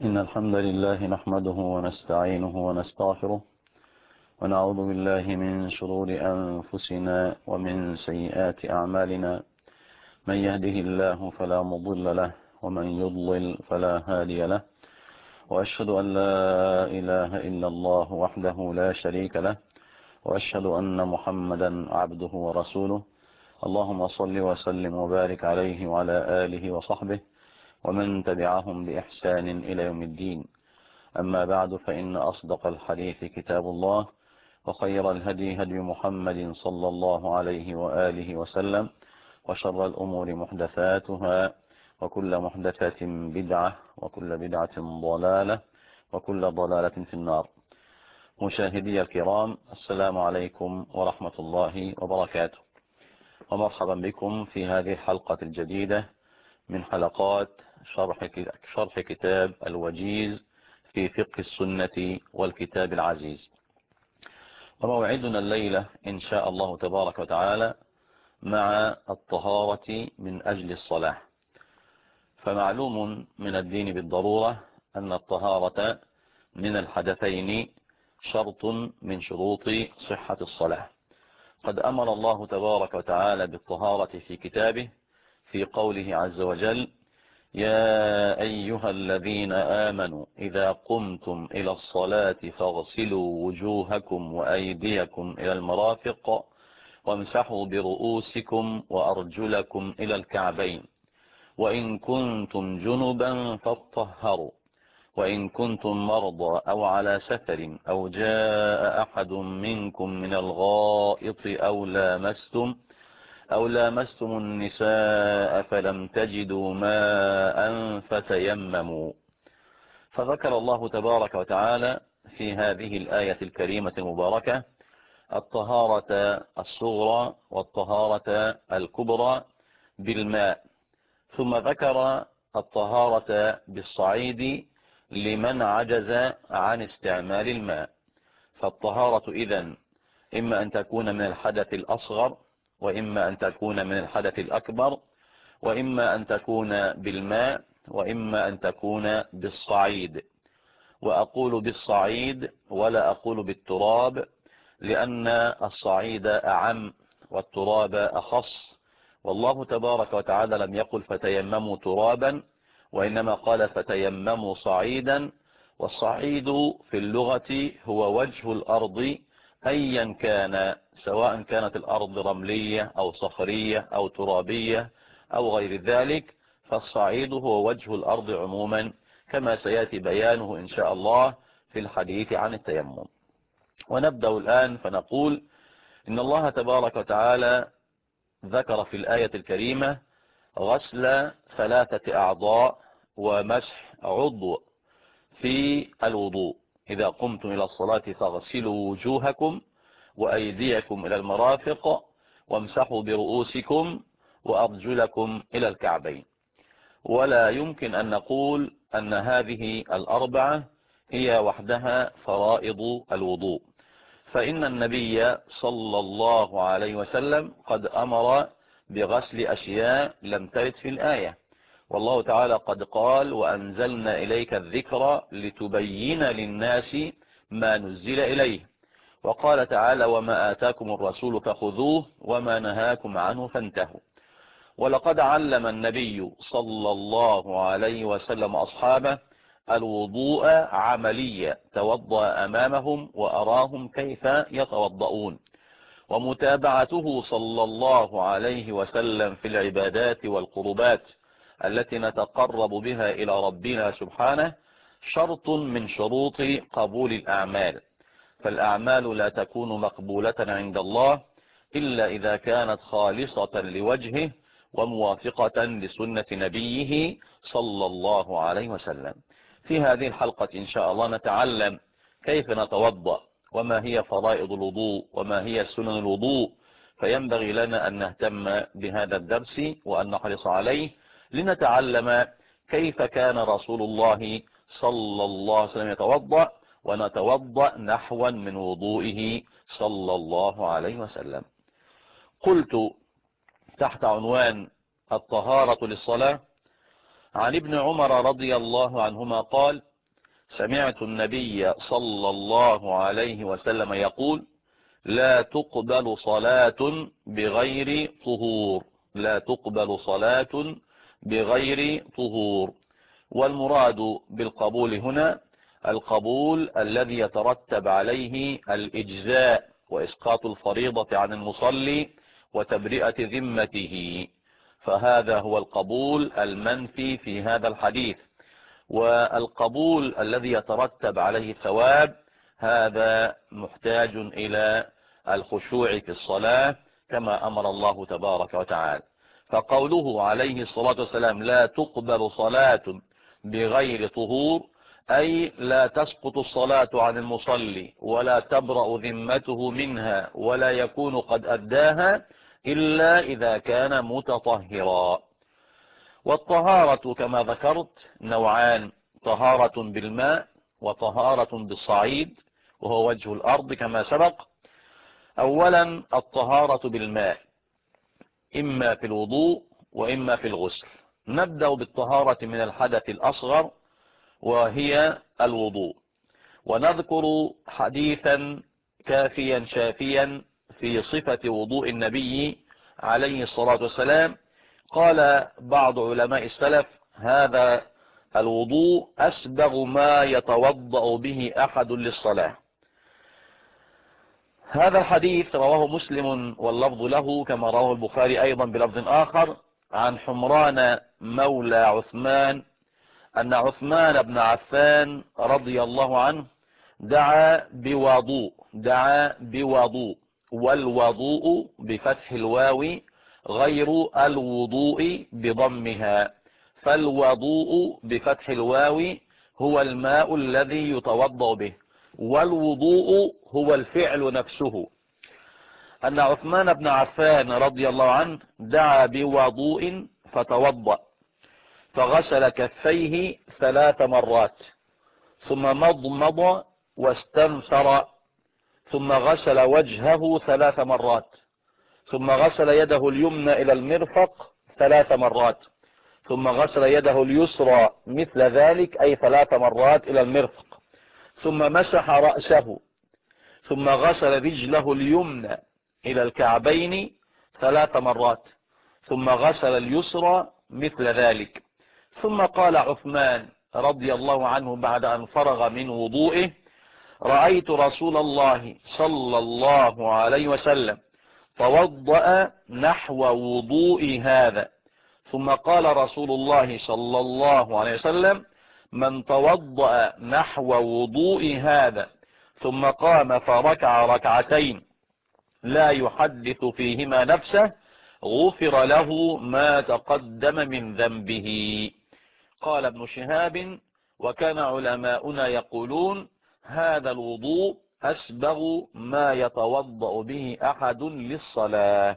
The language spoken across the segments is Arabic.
إن الحمد لله نحمده ونستعينه ونستغفره ونعوذ بالله من شرور أنفسنا ومن سيئات أعمالنا. من يهده الله فلا مضل له ومن يضلل فلا هادي له، وأشهد أن لا إله إلا الله وحده لا شريك له، وأشهد أن محمدا عبده ورسوله. اللهم صل وسلم وبارك عليه وعلى آله وصحبه ومن تبعهم بإحسان إلى يوم الدين. أما بعد، فإن أصدق الحديث كتاب الله، وخير الهدي هدي محمد صلى الله عليه وآله وسلم، وشر الأمور محدثاتها، وكل محدثة بدعة، وكل بدعة ضلالة، وكل ضلالة في النار. مشاهدي الكرام، السلام عليكم ورحمة الله وبركاته، ومرحبا بكم في هذه الحلقة الجديدة من حلقات شرح كتاب الوجيز في فقه السنة والكتاب العزيز. وموعدنا الليلة إن شاء الله تبارك وتعالى مع الطهارة من أجل الصلاة. فمعلوم من الدين بالضرورة أن الطهارة من الحدثين شرط من شروط صحة الصلاة. قد أمر الله تبارك وتعالى بالطهارة في كتابه في قوله عز وجل: يا أيها الذين آمنوا إذا قمتم إلى الصلاة فاغسلوا وجوهكم وأيديكم إلى المرافق وامسحوا برؤوسكم وأرجلكم إلى الكعبين، وإن كنتم جنبا فاطهروا، وإن كنتم مرضى أو على سفر أو جاء أحد منكم من الغائط أو لامستم النساء فلم تجدوا ماء فتيمموا. فذكر الله تبارك وتعالى في هذه الآية الكريمة المباركة الطهارة الصغرى والطهارة الكبرى بالماء، ثم ذكر الطهارة بالصعيد لمن عجز عن استعمال الماء. فالطهارة إذن إما أن تكون من الحدث الأصغر، وإما أن تكون من الحدث الأكبر، وإما أن تكون بالماء، وإما أن تكون بالصعيد. وأقول بالصعيد ولا أقول بالتراب، لأن الصعيد أعم والتراب أخص، والله تبارك وتعالى لم يقل فتيمموا ترابا، وإنما قال فتيمموا صعيدا. والصعيد في اللغة هو وجه الأرض أيا كان، سواء كانت الأرض رملية أو صخرية أو ترابية أو غير ذلك، فالصعيد هو وجه الأرض عموما، كما سيأتي بيانه إن شاء الله في الحديث عن التيمم. ونبدأ الآن فنقول إن الله تبارك وتعالى ذكر في الآية الكريمة غسل 3 أعضاء ومسح عضو في الوضوء. إذا قمتم إلى الصلاة فاغسلوا وجوهكم وأيديكم إلى المرافق وامسحوا برؤوسكم وأرجلكم إلى الكعبين. ولا يمكن أن نقول أن هذه الأربعة هي وحدها فرائض الوضوء، فإن النبي صلى الله عليه وسلم قد أمر بغسل أشياء لم ترد في الآية. والله تعالى قد قال: وأنزلنا إليك الذكر لتبين للناس ما نزل إليه. وقال تعالى: وما آتاكم الرسول فخذوه وما نهاكم عنه فانتهوا. ولقد علم النبي صلى الله عليه وسلم أصحابه الوضوء عمليا، توضأ أمامهم وأراهم كيف يتوضؤون. ومتابعته صلى الله عليه وسلم في العبادات والقربات التي نتقرب بها إلى ربنا سبحانه شرط من شروط قبول الأعمال. فالأعمال لا تكون مقبولة عند الله إلا إذا كانت خالصة لوجهه وموافقة لسنة نبيه صلى الله عليه وسلم. في هذه الحلقة إن شاء الله نتعلم كيف نتوضأ، وما هي فرائض الوضوء، وما هي سنن الوضوء. فينبغي لنا أن نهتم بهذا الدرس وأن نحرص عليه لنتعلم كيف كان رسول الله صلى الله عليه وسلم يتوضأ، ونتوضأ نحوا من وضوئه صلى الله عليه وسلم. قلت تحت عنوان الطهارة للصلاة: عن ابن عمر رضي الله عنهما قال: سمعت النبي صلى الله عليه وسلم يقول: لا تقبل صلاة بغير طهور، لا تقبل صلاة بغير طهور. والمراد بالقبول هنا القبول الذي يترتب عليه الإجزاء وإسقاط الفريضة عن المصلي وتبرئة ذمته، فهذا هو القبول المنفي في هذا الحديث. والقبول الذي يترتب عليه ثواب هذا محتاج إلى الخشوع في الصلاة كما أمر الله تبارك وتعالى. فقوله عليه الصلاة والسلام: لا تقبل صلاة بغير طهور، أي لا تسقط الصلاة عن المصلي ولا تبرأ ذمته منها ولا يكون قد أداها إلا إذا كان متطهرا. والطهارة كما ذكرت نوعان: طهارة بالماء وطهارة بالصعيد، وهو وجه الأرض كما سبق. أولا الطهارة بالماء، إما في الوضوء وإما في الغسل. نبدأ بالطهارة من الحدث الأصغر وهي الوضوء، ونذكر حديثا كافيا شافيا في صفة وضوء النبي عليه الصلاة والسلام. قال بعض علماء السلف: هذا الوضوء أسبغ ما يتوضأ به أحد للصلاة. هذا الحديث رواه مسلم واللفظ له، كما رواه البخاري أيضا بلفظ آخر عن حمران مولى عثمان أن عثمان بن عفان رضي الله عنه دعا بوضوء، والوضوء بفتح الواو غير الوضوء بضمها، فالوضوء بفتح الواو هو الماء الذي يتوضأ به، والوضوء هو الفعل نفسه. أن عثمان بن عفان رضي الله عنه دعا بوضوء فتوضأ، فغسل كفيه 3 مرات، ثم مضمض واستنثر، ثم غسل وجهه 3 مرات، ثم غسل يده اليمنى إلى المرفق 3 مرات، ثم غسل يده اليسرى مثل ذلك أي 3 مرات إلى المرفق، ثم مسح رأسه، ثم غسل رجله اليمنى إلى الكعبين 3 مرات، ثم غسل اليسرى مثل ذلك. ثم قال عثمان رضي الله عنه بعد أن فرغ من وضوئه: رأيت رسول الله صلى الله عليه وسلم توضأ نحو وضوء هذا. ثم قال رسول الله صلى الله عليه وسلم: من توضأ نحو وضوء هذا ثم قام فركع ركعتين لا يحدث فيهما نفسه غفر له ما تقدم من ذنبه. قال ابن شهاب: وكان علماؤنا يقولون هذا الوضوء أسبغ ما يتوضأ به أحد للصلاة.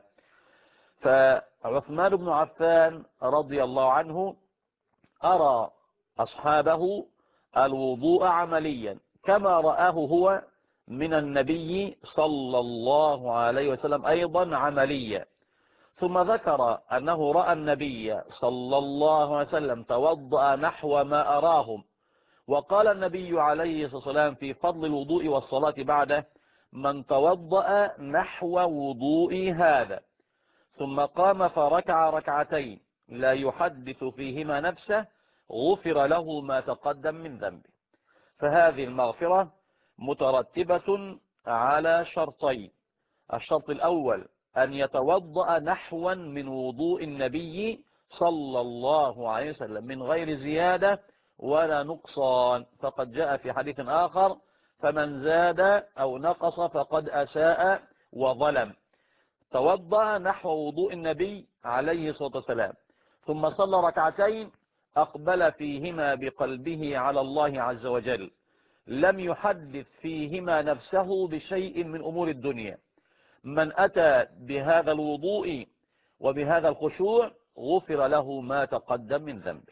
فعثمان بن عفان رضي الله عنه أرى أصحابه الوضوء عمليا كما رآه هو من النبي صلى الله عليه وسلم أيضا عمليا. ثم ذكر أنه رأى النبي صلى الله عليه وسلم توضأ نحو ما أراهم، وقال النبي عليه الصلاة والسلام في فضل الوضوء والصلاة بعده: من توضأ نحو وضوء هذا ثم قام فركع ركعتين لا يحدث فيهما نفسه غفر له ما تقدم من ذنبه. فهذه المغفرة مترتبة على شرطين: الشرط الأول أن يتوضأ نحوا من وضوء النبي صلى الله عليه وسلم من غير زيادة ولا نقصان، فقد جاء في حديث آخر: فمن زاد أو نقص فقد أساء وظلم. توضأ نحو وضوء النبي عليه الصلاة والسلام، ثم صلى ركعتين أقبل فيهما بقلبه على الله عز وجل، لم يحدث فيهما نفسه بشيء من أمور الدنيا. من أتى بهذا الوضوء وبهذا الخشوع غفر له ما تقدم من ذنبه.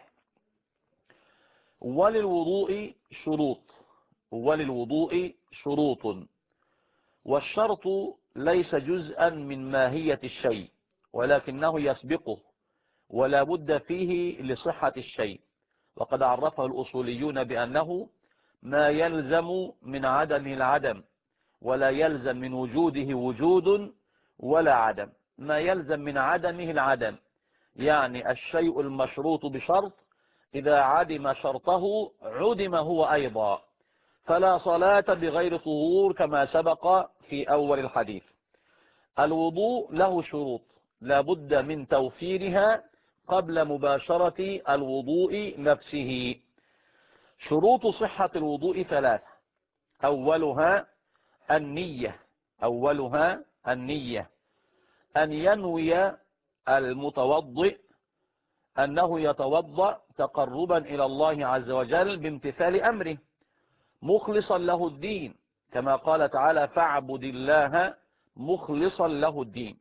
وللوضوء شروط، والشرط ليس جزءا من ماهية الشيء ولكنه يسبقه ولا بد فيه لصحة الشيء. وقد عرفه الأصوليون بأنه ما يلزم من عدمه العدم، ولا يلزم من وجوده وجود ولا عدم. ما يلزم من عدمه العدم، يعني الشيء المشروط بشرط إذا عدم شرطه عدم هو أيضا. فلا صلاة بغير طهور كما سبق في أول الحديث. الوضوء له شروط لا بد من توفيرها قبل مباشرة الوضوء نفسه. شروط صحة الوضوء ثلاثة. أولها النية. أولها النية، أن ينوي المتوضئ أنه يتوضأ تقربا إلى الله عز وجل بامتثال أمره مخلصا له الدين، كما قال تعالى فاعبد الله مخلصا له الدين.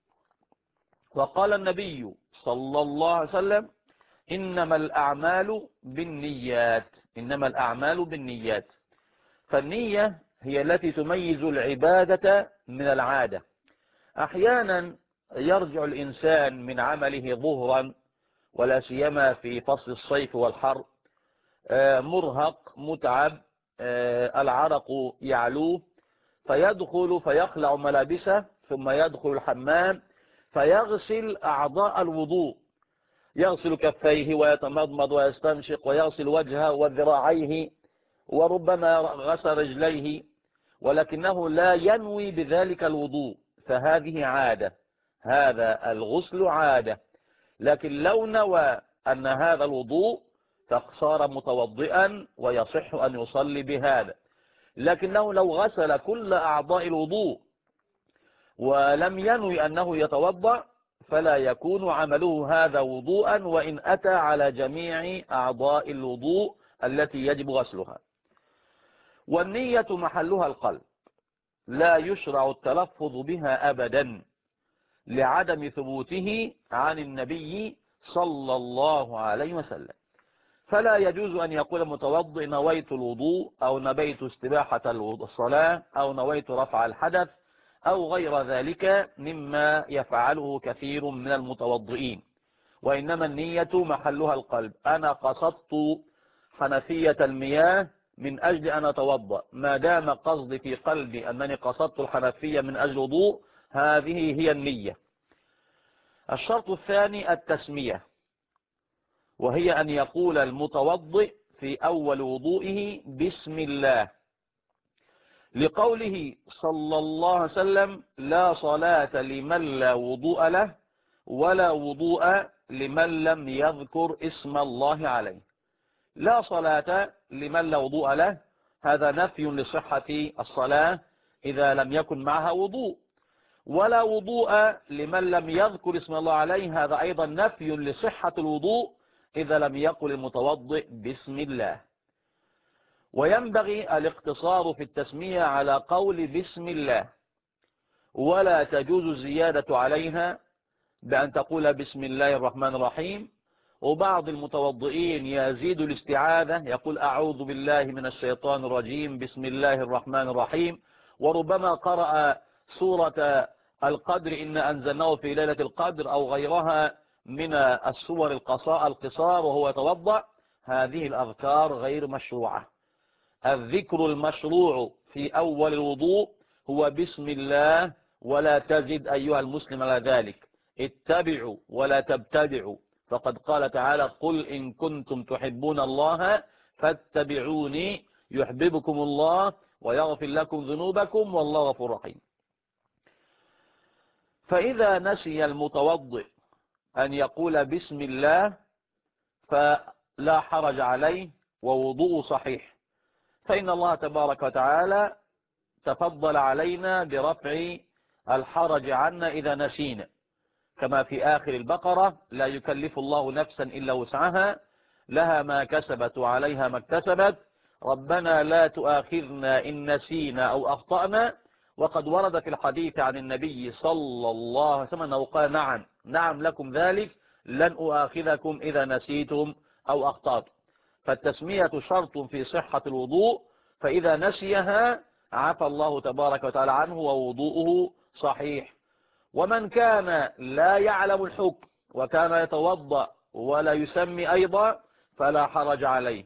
وقال النبي صلى الله عليه وسلم إنما الأعمال بالنيات. إنما الأعمال بالنيات. فالنية هي التي تميز العبادة من العادة. أحيانا يرجع الإنسان من عمله ظهرا، ولا سيما في فصل الصيف والحر، مرهق متعب، العرق يعلوه، فيدخل فيخلع ملابسه ثم يدخل الحمام فيغسل أعضاء الوضوء، يغسل كفيه ويتمضمض ويستنشق ويغسل وجهه وذراعيه وربما غسل رجليه، ولكنه لا ينوي بذلك الوضوء، فهذه عادة، هذا الغسل عادة. لكن لو نوى أن هذا الوضوء فصار متوضئا ويصح أن يصلي بهذا. لكنه لو غسل كل أعضاء الوضوء ولم ينوي أنه يتوضأ فلا يكون عمله هذا وضوءا وإن أتى على جميع أعضاء الوضوء التي يجب غسلها. والنية محلها القلب، لا يشرع التلفظ بها أبدا لعدم ثبوته عن النبي صلى الله عليه وسلم. فلا يجوز أن يقول متوضئ نويت الوضوء أو نويت استباحة الصلاة أو نويت رفع الحدث أو غير ذلك مما يفعله كثير من المتوضئين. وإنما النية محلها القلب. أنا قصدت حنفية المياه من أجل أن أتوضأ، ما دام قصدي في قلبي أنني قصدت الحنفية من أجل وضوء، هذه هي النية. الشرط الثاني التسمية، وهي أن يقول المتوضئ في أول وضوئه بسم الله، لقوله صلى الله عليه وسلم لا صلاة لمن لا وضوء له ولا وضوء لمن لم يذكر اسم الله عليه. لا صلاة لمن لا وضوء له، هذا نفي لصحة الصلاة إذا لم يكن معها وضوء، ولا وضوء لمن لم يذكر اسم الله عليه، هذا أيضا نفي لصحة الوضوء إذا لم يقل المتوضئ بسم الله. وينبغي الاقتصار في التسمية على قول بسم الله، ولا تجوز الزيادة عليها بأن تقول بسم الله الرحمن الرحيم. وبعض المتوضئين يزيد الاستعاذة، يقول أعوذ بالله من الشيطان الرجيم بسم الله الرحمن الرحيم، وربما قرأ سورة القدر إن أنزلناه في ليلة القدر أو غيرها من السور القصار وهو يتوضأ. هذه الأذكار غير مشروعة. الذكر المشروع في أول الوضوء هو بسم الله، ولا تزد أيها المسلم على ذلك. اتبعوا ولا تبتدعوا، فقد قال تعالى قل إن كنتم تحبون الله فاتبعوني يحببكم الله ويغفر لكم ذنوبكم والله غفور رحيم. فإذا نسي المتوضئ أن يقول بسم الله فلا حرج عليه ووضوء صحيح، فإن الله تبارك وتعالى تفضل علينا برفع الحرج عنا إذا نسينا، كما في آخر البقرة لا يكلف الله نفسا إلا وسعها لها ما كسبت وعليها ما اكتسبت ربنا لا تؤاخذنا إن نسينا أو أخطأنا. وقد ورد في الحديث عن النبي صلى الله عليه وسلم أنه قال نعم لكم ذلك، لن أؤاخذكم إذا نسيتم أو أخطأتم. فالتسمية شرط في صحة الوضوء، فإذا نسيها عفى الله تبارك وتعالى عنه ووضوءه صحيح. ومن كان لا يعلم الحكم وكان يتوضأ ولا يسمي أيضا فلا حرج عليه،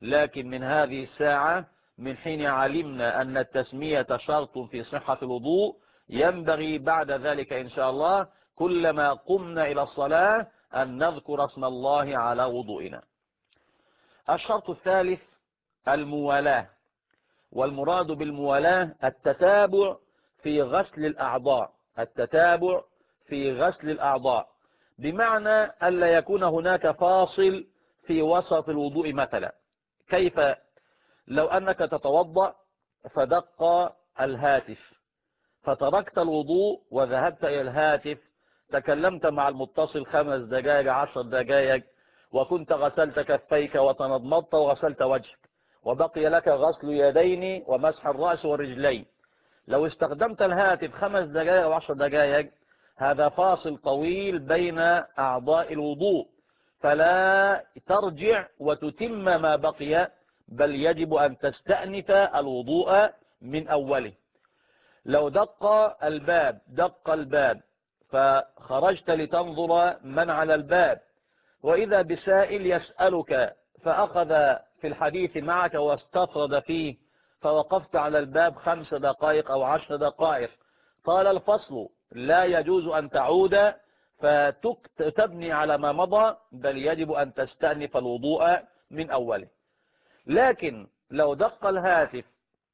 لكن من هذه الساعة من حين علمنا أن التسمية شرط في صحة الوضوء ينبغي بعد ذلك إن شاء الله كلما قمنا إلى الصلاة أن نذكر اسم الله على وضوئنا. الشرط الثالث الموالاة، والمراد بالموالاة التتابع في غسل الأعضاء، التتابع في غسل الأعضاء، بمعنى ألا يكون هناك فاصل في وسط الوضوء مثلا. كيف؟ لو أنك تتوضأ فدق الهاتف فتركت الوضوء وذهبت إلى الهاتف، تكلمت مع المتصل 5 دقائق 10 دقائق، وكنت غسلت كفيك وتمضمضت وغسلت وجهك، وبقي لك غسل يدين ومسح الرأس والرجلين. لو استخدمت الهاتف 5 دقائق أو 10 دقائق، هذا فاصل طويل بين أعضاء الوضوء، فلا ترجع وتتم ما بقي، بل يجب أن تستأنف الوضوء من أوله. لو دق الباب فخرجت لتنظر من على الباب، وإذا بسائل يسألك فأخذ في الحديث معك واستطرد فيه، فوقفت على الباب 5 دقائق أو 10 دقائق، طال الفصل، لا يجوز أن تعود فتبني على ما مضى، بل يجب أن تستأنف الوضوء من أوله. لكن لو دق الهاتف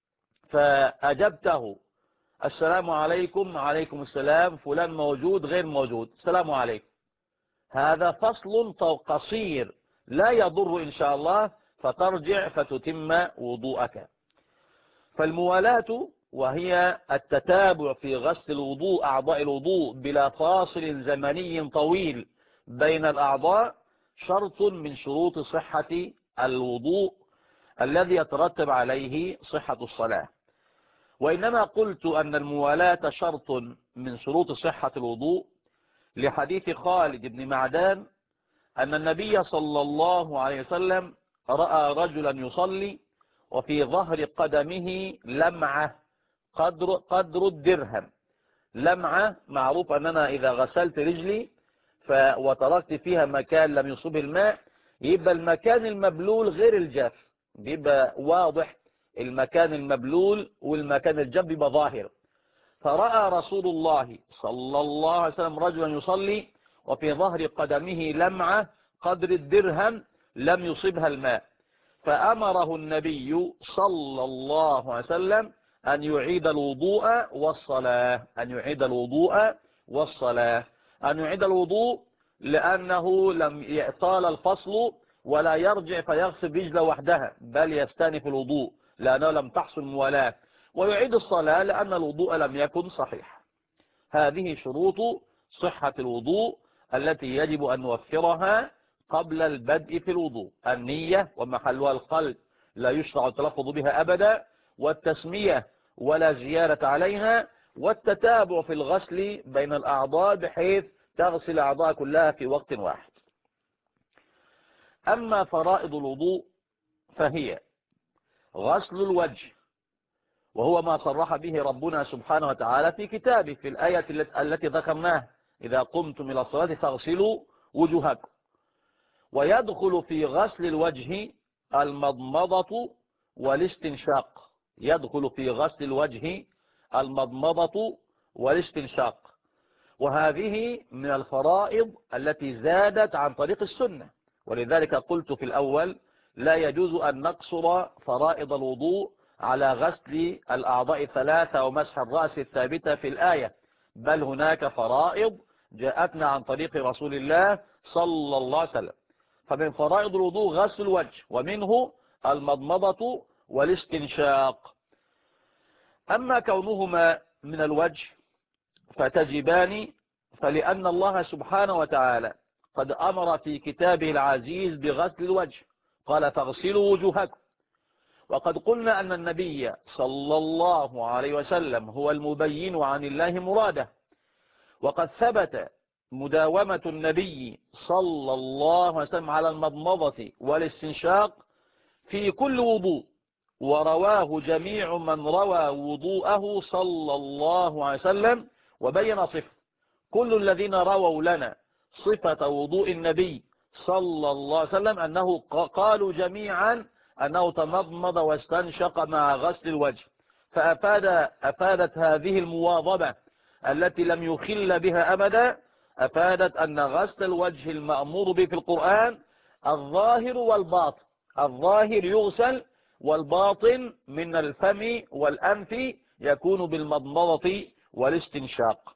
فأجبته السلام عليكم، عليكم السلام، فلان موجود غير موجود، السلام عليكم، هذا فصل قصير لا يضر إن شاء الله، فترجع فتتم وضوءك. فالموالاة وهي التتابع في غسل الوضوء، أعضاء الوضوء، بلا فاصل زمني طويل بين الأعضاء، شرط من شروط صحة الوضوء الذي يترتب عليه صحة الصلاة. وإنما قلت أن الموالاة شرط من شروط صحة الوضوء لحديث خالد بن معدان أن النبي صلى الله عليه وسلم رأى رجلا يصلي وفي ظهر قدمه لمعة قدر الدرهم. لمعة معروف أننا إذا غسلت رجلي وتركت فيها مكان لم يصب الماء، يبقى المكان المبلول غير الجاف، يبقى واضح المكان المبلول والمكان الجاف يبقى ظاهر. فرأى رسول الله صلى الله عليه وسلم رجلا يصلي وفي ظهر قدمه لمعة قدر الدرهم لم يصبها الماء، فأمره النبي صلى الله عليه وسلم أن يعيد الوضوء والصلاة، أن يعيد الوضوء والصلاة، أن يعيد الوضوء لأنه لم يطال الفصل ولا يرجع فيغسل رجله وحدها، بل يستأنف الوضوء لأنه لم تحصل موالاة، ويعيد الصلاة لأن الوضوء لم يكن صحيح. هذه شروط صحة الوضوء التي يجب أن نوفرها قبل البدء في الوضوء: النية ومحلها القلب لا يشرع التلفظ بها أبدا، والتسمية ولا زيادة عليها، والتتابع في الغسل بين الأعضاء بحيث تغسل الأعضاء كلها في وقت واحد. أما فرائض الوضوء فهي غسل الوجه، وهو ما صرح به ربنا سبحانه وتعالى في كتابه في الآية التي ذكرناها: إذا قمتم إلى الصلاة فاغسلوا وجوهكم. ويدخل في غسل الوجه المضمضة والاستنشاق، يدخل في غسل الوجه المضمضة والاستنشاق، وهذه من الفرائض التي زادت عن طريق السنة، ولذلك قلت في الأول لا يجوز أن نقصر فرائض الوضوء على غسل الأعضاء 3 ومسح الرأس الثابتة في الآية، بل هناك فرائض جاءتنا عن طريق رسول الله صلى الله عليه وسلم. فمن فرائض الوضوء غسل الوجه، ومنه المضمضة والاستنشاق. أما كونهما من الوجه فتجبان، فلأن الله سبحانه وتعالى قد أمر في كتابه العزيز بغسل الوجه، قال: فاغسلوا وجوهكم. وقد قلنا أن النبي صلى الله عليه وسلم هو المبين عن الله مراده، وقد ثبت مداومة النبي صلى الله عليه وسلم على المضمضة والاستنشاق في كل وضوء، ورواه جميع من روى وضوءه صلى الله عليه وسلم وبين صفة. كل الذين رووا لنا صفة وضوء النبي صلى الله عليه وسلم أنه قالوا جميعا أنه تمضمض واستنشق مع غسل الوجه، أفادت هذه المواظبة التي لم يخل بها أبدا، أفادت أن غسل الوجه المأمور به في القرآن الظاهر والباطن. الظاهر يغسل، والباطن من الفم والأنف يكون بالمضمضة والاستنشاق.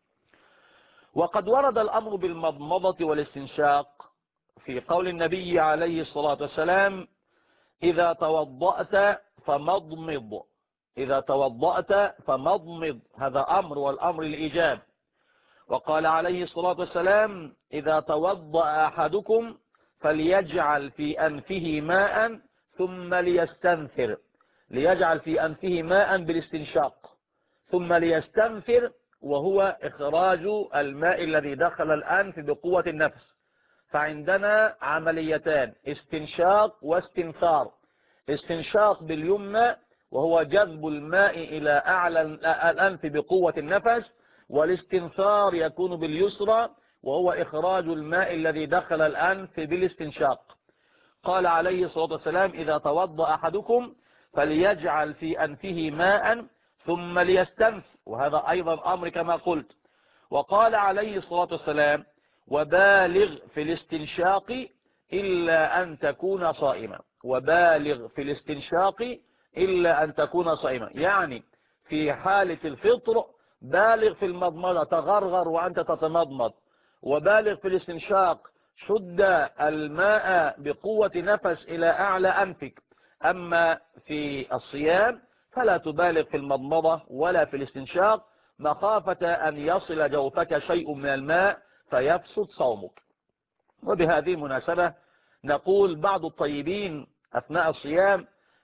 وقد ورد الأمر بالمضمضة والاستنشاق في قول النبي عليه الصلاة والسلام: إذا توضأت فمضمض. إذا توضأت فمضمض، هذا أمر، والأمر الإيجاب. وقال عليه الصلاة والسلام: إذا توضأ أحدكم فليجعل في أنفه ماء ثم ليستنثر. ليجعل في أنفه ماء بالاستنشاق، ثم ليستنثر، وهو إخراج الماء الذي دخل الأنف بقوة النفس. فعندنا عمليتان: استنشاق واستنثار. استنشاق باليمنى وهو جذب الماء إلى أعلى الأنف بقوة النفس، والاستنثار يكون باليسرى وهو إخراج الماء الذي دخل الأنف بالاستنشاق. قال عليه الصلاة والسلام: إذا توضأ أحدكم فليجعل في أنفه ماء ثم ليستنثر، وهذا أيضا أمر كما قلت. وقال عليه الصلاة والسلام: وبالغ في الاستنشاق إلا أن تكون صائما. وبالغ في الاستنشاق إلا أن تكون صائما، يعني في حالة الفطر بالغ في المضمضة، تغرغر وأنت تتمضمض. وبالغ في الاستنشاق، شد الماء بقوة نفس إلى أعلى أنفك. أما في الصيام فلا تبالغ في المضمضة ولا في الاستنشاق، مخافة أن يصل جوفك شيء من الماء فيفسد صومك. وبهذه المناسبة نقول: بعض الطيبين أثناء الصيام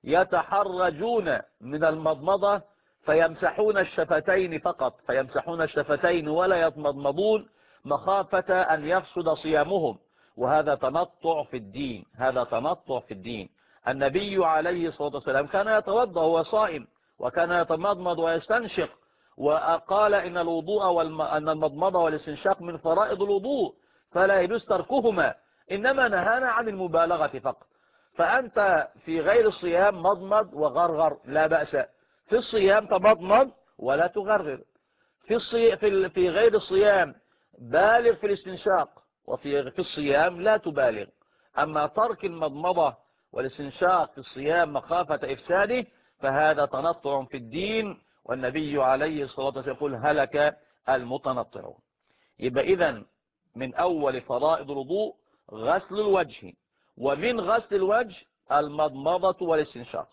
يتحرجون من المضمضة فيمسحون الشفتين فقط، فيمسحون الشفتين ولا يتمضمضون مخافة أن يفسد صيامهم، وهذا تنطع في الدين. هذا تنطع في الدين. النبي عليه الصلاة والسلام كان يتوضأ وهو صائم، وكان يتمضمض ويستنشق، وقال إن الوضوء أن المضمضة والاستنشاق من فرائض الوضوء فلا يجوز تركهما، إنما نهانا عن المبالغة فقط. فأنت في غير الصيام مضمض وغرغر لا بأس، في الصيام تمضمض ولا تغرغر. في غير الصيام بالغ في الاستنشاق، وفي الصيام لا تبالغ. أما ترك المضمضة والاستنشاق في الصيام مخافة إفساده فهذا تنطع في الدين، والنبي عليه الصلاة والسلام يقول: هلك المتنطعون. يبقى إذن من أول فرائض الوضوء غسل الوجه، ومن غسل الوجه المضمضة والاستنشاق،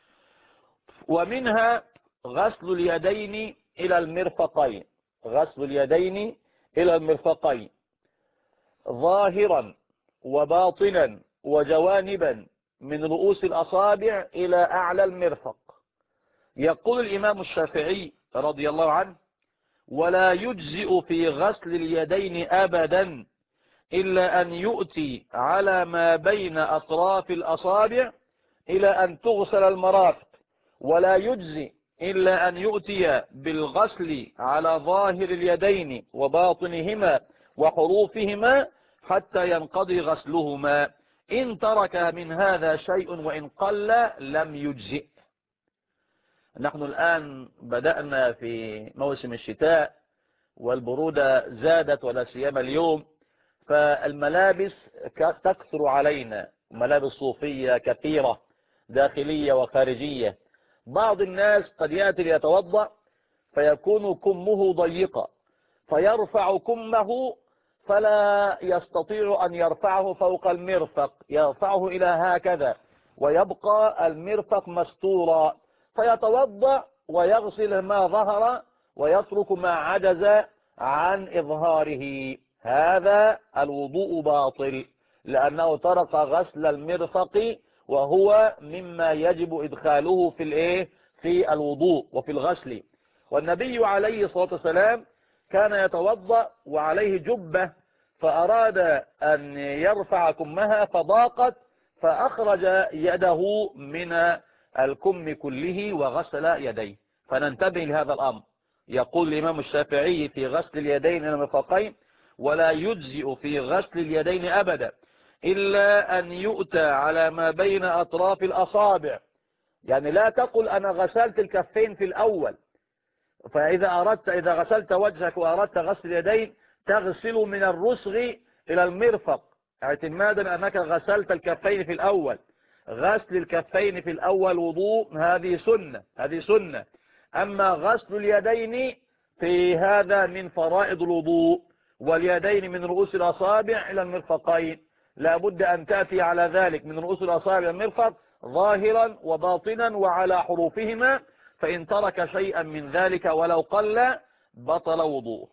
ومنها غسل اليدين إلى المرفقين. غسل اليدين إلى المرفقين ظاهرا وباطنا وجوانبا من رؤوس الأصابع إلى أعلى المرفق. يقول الإمام الشافعي رضي الله عنه: ولا يجزئ في غسل اليدين أبدا إلا أن يؤتي على ما بين أطراف الأصابع إلى أن تغسل المرافق، ولا يجزئ إلا أن يؤتي بالغسل على ظاهر اليدين وباطنهما وحروفهما حتى ينقضي غسلهما. إن ترك من هذا شيء وإن قل لم يجزئ. نحن الآن بدأنا في موسم الشتاء والبرودة زادت، ولا سيما اليوم، فالملابس تكثر علينا، ملابس صوفية كثيرة داخلية وخارجية. بعض الناس قد يأتي ليتوضأ فيكون كمه ضيقا، فيرفع كمه فلا يستطيع أن يرفعه فوق المرفق، يرفعه إلى هكذا ويبقى المرفق مستورا، فيتوضأ ويغسل ما ظهر ويترك ما عجز عن إظهاره. هذا الوضوء باطل، لأنه ترك غسل المرفق، وهو مما يجب إدخاله في الوضوء وفي الغسل. والنبي عليه الصلاة والسلام كان يتوضأ وعليه جبة، فأراد أن يرفع كمها فضاقت، فأخرج يده من الكم كله وغسل يديه. فننتبه لهذا الأمر. يقول الإمام الشافعي في غسل اليدين إلى المرفقين: ولا يجزئ في غسل اليدين أبدا إلا أن يؤتى على ما بين أطراف الأصابع. يعني لا تقل أنا غسلت الكفين في الأول، إذا غسلت وجهك وأردت غسل اليدين تغسل من الرسغ إلى المرفق، اعتمادا أنك غسلت الكفين في الأول. غسل الكفين في الأول وضوء، هذه سنة. أما غسل اليدين في هذا من فرائض الوضوء، واليدين من رؤوس الأصابع إلى المرفقين، لا بد أن تأتي على ذلك من رؤوس الأصابع إلى المرفق ظاهرا وباطنا وعلى حروفهما، فإن ترك شيئا من ذلك ولو قل بطل وضوءه.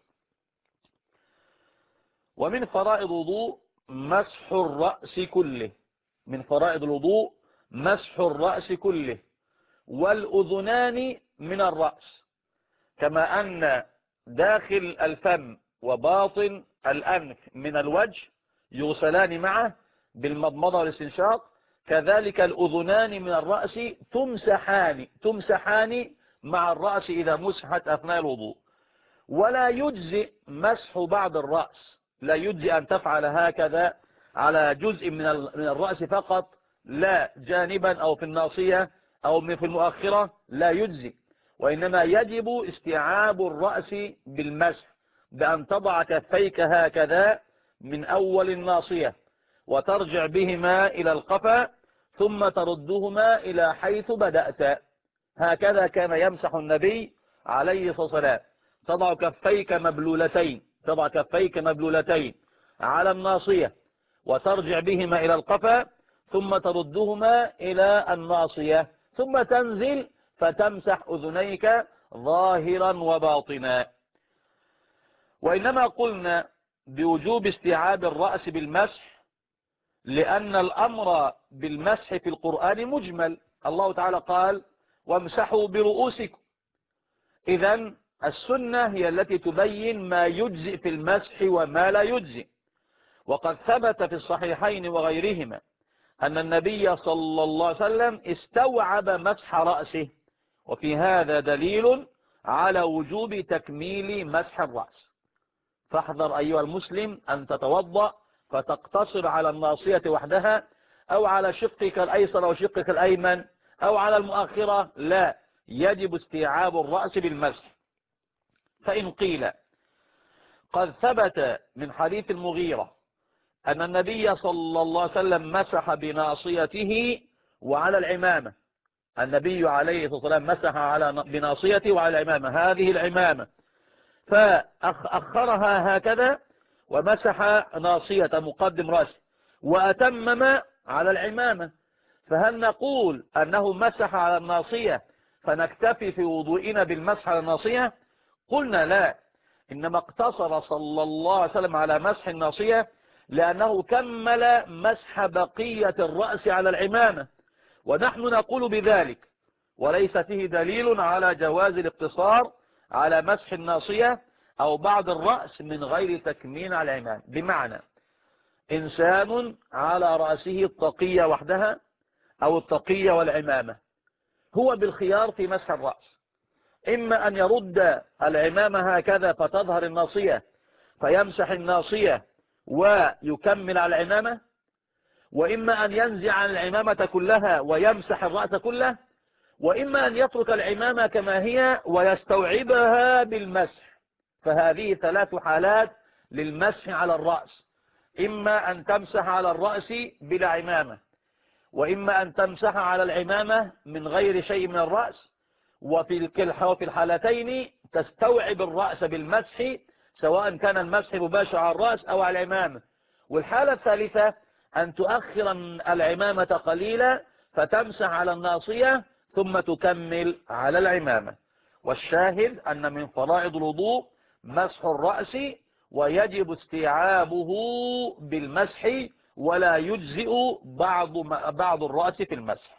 ومن فرائض الوضوء مسح الرأس كله، من فرائض الوضوء مسح الرأس كله، والأذنان من الرأس، كما أن داخل الفم وباطن الأنف من الوجه يغسلان معه بالمضمضة والاستنشاق، كذلك الأذنان من الرأس تمسحان مع الرأس إذا مسحت أثناء الوضوء. ولا يجزئ مسح بعض الرأس، لا يجزئ أن تفعل هكذا على جزء من الرأس فقط، لا جانبا أو في الناصية أو في المؤخرة، لا يجزئ، وإنما يجب استيعاب الرأس بالمسح، بأن تضع كفيك هكذا من أول الناصية وترجع بهما إلى القفا، ثم تردهما إلى حيث بدأت. هكذا كان يمسح النبي عليه الصلاة والسلام. تضع كفيك مبلولتين على الناصية وترجع بهما إلى القفا، ثم تردهما إلى الناصية، ثم تنزل فتمسح أذنيك ظاهرا وباطنا. وإنما قلنا بوجوب استيعاب الرأس بالمسح لأن الأمر بالمسح في القرآن مجمل. الله تعالى قال وامسحوا برؤوسكم. إذن السنة هي التي تبين ما يجزئ في المسح وما لا يجزئ. وقد ثبت في الصحيحين وغيرهما أن النبي صلى الله عليه وسلم استوعب مسح رأسه، وفي هذا دليل على وجوب تكميل مسح الرأس. فاحذر أيها المسلم أن تتوضأ فتقتصر على الناصية وحدها، أو على شقك الأيسر أو شقك الأيمن أو على المؤخرة، لا، يجب استيعاب الرأس بالمسح. فإن قيل قد ثبت من حديث المغيرة أن النبي صلى الله عليه وسلم مسح بناصيته وعلى العمامة، النبي عليه الصلاة والسلام مسح بناصيته وعلى العمامة، هذه العمامة، فأخرها هكذا ومسح ناصية مقدم رأسه وأتمم على العمامة. فهل نقول أنه مسح على الناصية فنكتفي في وضوئنا بالمسح على الناصية؟ قلنا لا، إنما اقتصر صلى الله عليه وسلم على مسح الناصية لأنه كمل مسح بقية الرأس على العمامة، ونحن نقول بذلك، وليس فيه دليل على جواز الاقتصار على مسح الناصية أو بعض الرأس من غير تكمين على العمامة. بمعنى إنسان على رأسه الطاقية وحدها أو الطاقية والعمامة، هو بالخيار في مسح الرأس، إما أن يرد العمامة هكذا فتظهر الناصية فيمسح الناصية ويكمل على العمامة، وإما أن ينزع عن العمامة كلها ويمسح الرأس كله، وإما أن يترك العمامة كما هي ويستوعبها بالمسح. فهذه 3 حالات للمسح على الرأس: إما أن تمسح على الرأس بلا عمامة، وإما أن تمسح على العمامة من غير شيء من الرأس، وفي الحالتين تستوعب الرأس بالمسح، سواء كان المسح مباشر على الرأس أو على العمامة. والحالة الثالثة أن تؤخر العمامة قليلا فتمسح على الناصية ثم تكمل على العمامة. والشاهد أن من فرائض الوضوء مسح الرأس، ويجب استيعابه بالمسح، ولا يجزئ بعض الرأس في المسح.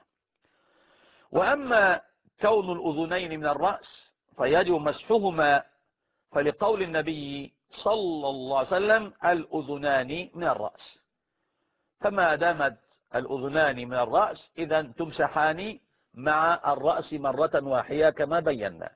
وأما كون الأذنين من الرأس فيجب مسحهما، فلقول النبي صلى الله عليه وسلم الأذنان من الرأس، فما دامت الأذنان من الرأس إذن تمسحان مع الرأس مرة واحدة كما بينا.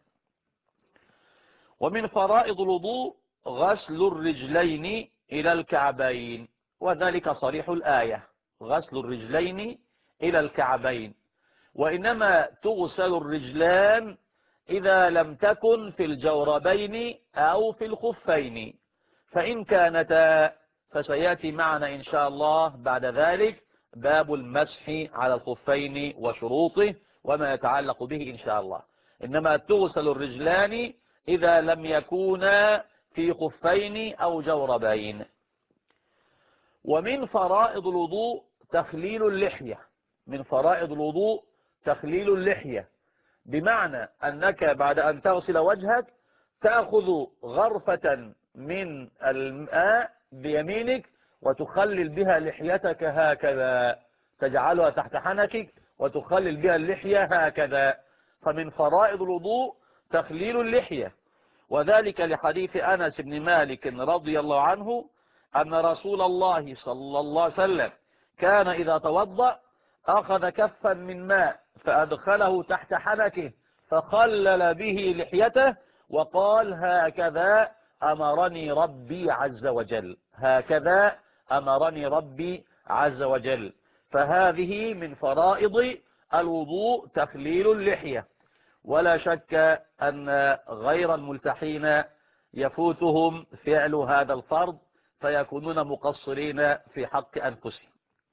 ومن فرائض الوضوء غسل الرجلين إلى الكعبين، وذلك صريح الآية: غسل الرجلين إلى الكعبين. وإنما تغسل الرجلان إذا لم تكن في الجوربين أو في الخفين، فإن كانتا فسيأتي معنا إن شاء الله بعد ذلك باب المسح على الخفين وشروطه وما يتعلق به إن شاء الله. إنما تغسل الرجلان إذا لم يكونا في خفين أو جوربين. ومن فرائض الوضوء تخليل اللحية. من فرائض الوضوء تخليل اللحية، بمعنى أنك بعد أن تغسل وجهك تأخذ غرفة من الماء بيمينك وتخلل بها لحيتك هكذا، تجعلها تحت حنكك وتخلل بها اللحية هكذا. فمن فرائض الوضوء تخليل اللحية، وذلك لحديث أنس بن مالك رضي الله عنه أن رسول الله صلى الله عليه وسلم كان إذا توضأ أخذ كفا من ماء فأدخله تحت حنكه فخلل به لحيته وقال: هكذا أمرني ربي عز وجل، هكذا أمرني ربي عز وجل. فهذه من فرائض الوضوء تخليل اللحية. ولا شك أن غير الملتحين يفوتهم فعل هذا الفرض فيكونون مقصرين في حق أنفسهم.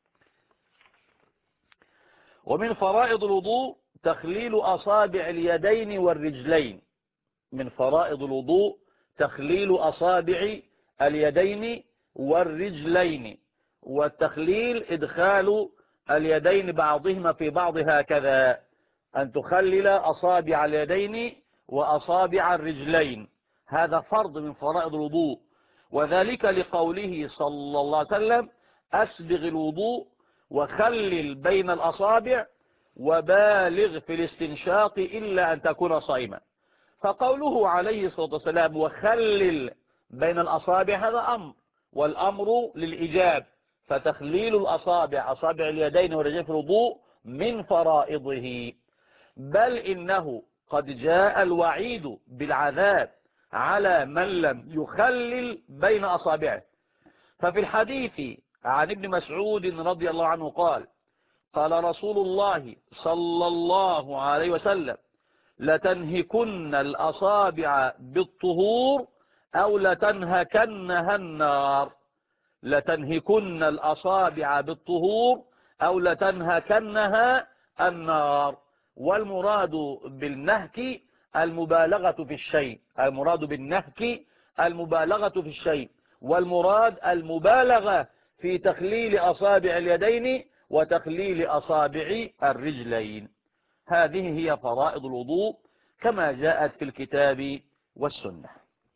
ومن فرائض الوضوء تخليل أصابع اليدين والرجلين. من فرائض الوضوء تخليل أصابع اليدين والرجلين، والتخليل إدخال اليدين بعضهما في بعض هكذا، أن تخلل أصابع اليدين وأصابع الرجلين، هذا فرض من فرائض الوضوء. وذلك لقوله صلى الله عليه وسلم: أسبغ الوضوء وخلل بين الأصابع وبالغ في الاستنشاق إلا أن تكون صائما. فقوله عليه الصلاة والسلام وخلل بين الأصابع هذا أمر، والأمر للإيجاب، فتخليل الأصابع أصابع اليدين والرجلين في الوضوء من فرائضه. بل إنه قد جاء الوعيد بالعذاب على من لم يخلل بين أصابعه. ففي الحديث عن ابن مسعود رضي الله عنه قال: قال رسول الله صلى الله عليه وسلم: لتنهكن الأصابع بالطهور أو لتنهكنها النار. لتنهكن الأصابع بالطهور أو لتنهكنها النار. والمراد بالنهك المبالغة في الشيء، المراد بالنهك المبالغة في الشيء، والمراد المبالغة في تخليل أصابع اليدين وتخليل أصابع الرجلين. هذه هي فرائض الوضوء كما جاءت في الكتاب والسنة.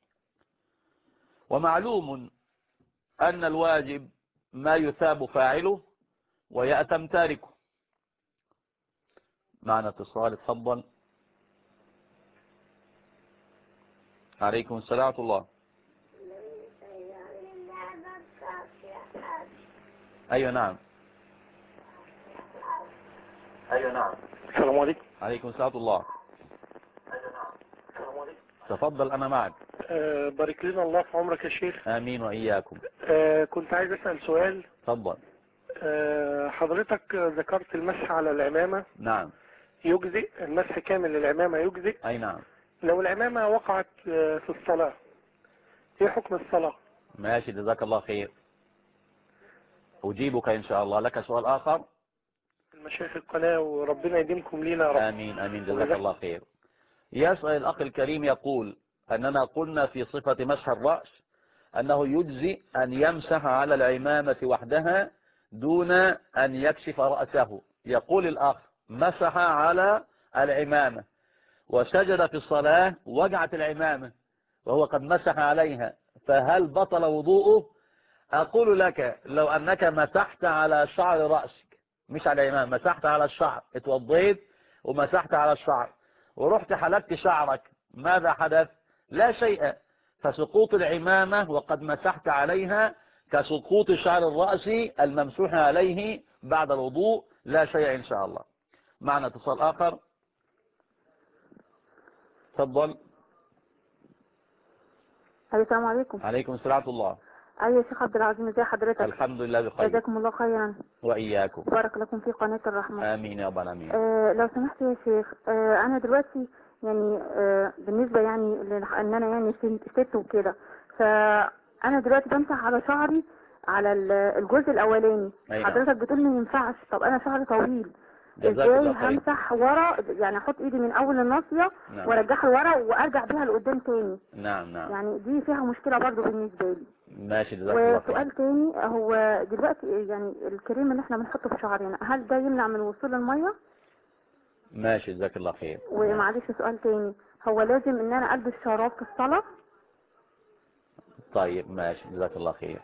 ومعلوم أن الواجب ما يثاب فاعله ويأتم تاركه. معنا اتصال، اتفضل. عليكم السلام ورحمة الله. أيوة نعم. أيوة نعم. السلام عليكم. عليكم السلام ورحمة الله. تفضل أنا معك. بارك لنا الله في عمرك يا شيخ. آمين وإياكم. كنت عايز أسأل سؤال. تفضل. حضرتك ذكرت المسح على العمامة. نعم. يجزئ المسح كامل للعمامة يجزئ. أي نعم. لو العمامة وقعت في الصلاة ايه حكم الصلاة؟ ماشي، جزاك الله خير. أجيبك إن شاء الله. لك سؤال آخر؟ المشايخ القناة وربنا يديمكم لينا يا رب. آمين آمين، جزاك الله خير. يسأل الأخ الكريم يقول أننا قلنا في صفة مسح الرأس أنه يجزي أن يمسح على العمامة وحدها دون أن يكشف رأسه. يقول الأخ: مسح على العمامة وسجد في الصلاة وجعت العمامة وهو قد مسح عليها، فهل بطل وضوءه؟ أقول لك: لو أنك مسحت على شعر رأسك مش على العمامة، مسحت على الشعر، اتوضيت ومسحت على الشعر ورحت حلقت شعرك، ماذا حدث؟ لا شيء. فسقوط العمامة وقد مسحت عليها كسقوط شعر الرأس الممسوح عليه بعد الوضوء، لا شيء إن شاء الله. معنا اتصال آخر، تفضل. السلام عليكم. عليكم السلام ورحمة الله. ايوه يا شيخ عبد العظيم، ازي حضرتك؟ الحمد لله بخير. جزاكم الله خيرا. وإياكم. بارك لكم في قناة الرحمة. آمين يا رب العالمين. لو سمحت يا شيخ، انا دلوقتي يعني بالنسبة يعني ان انا يعني ست وكده، فانا دلوقتي بمسح على شعري على الجزء الاولاني. أي نعم. حضرتك بتقول ما ينفعش، طب انا شعري طويل، جزاك ازاي الله خير. همسح ورا؟ يعني احط ايدي من اول الناصية نعم. وارجعها لورا وارجع بيها لقدام تاني. نعم نعم. يعني دي فيها مشكلة برضو بالنسبة لي. ماشي، جزاك الله خير. وسؤال تاني، هو دلوقتي يعني الكريم اللي احنا بنحطه في شعرنا، هل ده يمنع من وصول المية؟ ماشي، جزاك الله خير. ومعلش سؤال تاني، هو لازم ان انا البس شراب في الصلاة؟ طيب ماشي، جزاك الله خير.